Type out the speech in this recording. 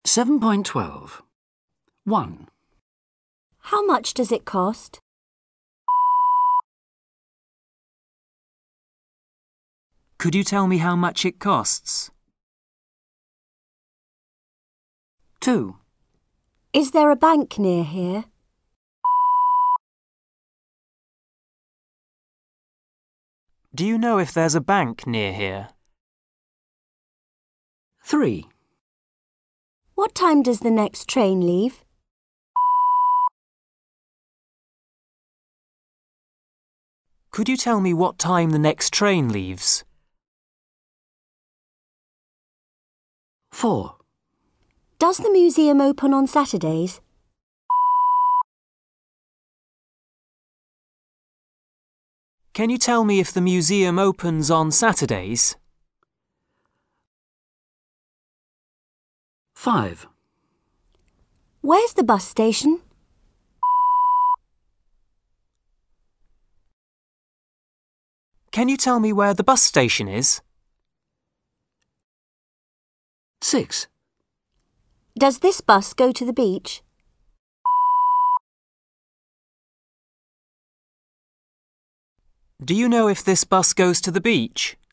7.12. 1. How much does it cost? Could you tell me how much it costs? 2. Is there a bank near here? Do you know if there's a bank near here? 3. What time does the next train leave? Could you tell me what time the next train leaves? 4. Does the museum open on Saturdays? Can you tell me if the museum opens on Saturdays? 5. Where's the bus station? Can you tell me where the bus station is? 6. Does this bus go to the beach? Do you know if this bus goes to the beach?